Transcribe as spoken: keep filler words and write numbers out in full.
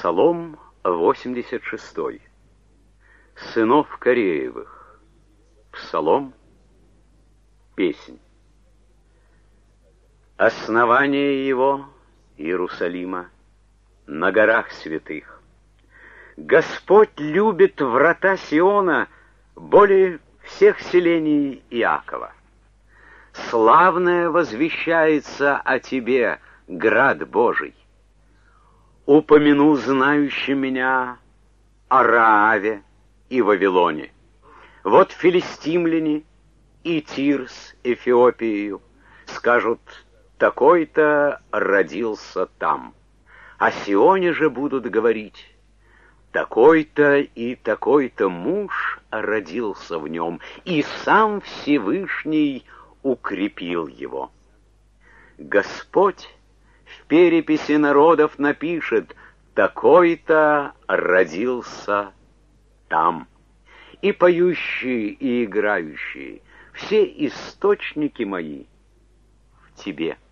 Псалом восемьдесят шестой. Сынов Кореевых. Псалом, песнь. Основание его, Иерусалима, на горах святых. Господь любит врата Сиона более всех селений Иакова. Славное возвещается о тебе, град Божий. Упомяну знающий меня о Рааве и Вавилоне. Вот филистимляне и Тир с Эфиопией скажут: такой-то родился там. О Сионе же будут говорить: такой-то и такой-то муж родился в нем, и сам Всевышний укрепил его. Господь в переписи народов напишет: такой-то родился там. И поющие, и играющие, все источники мои в тебе.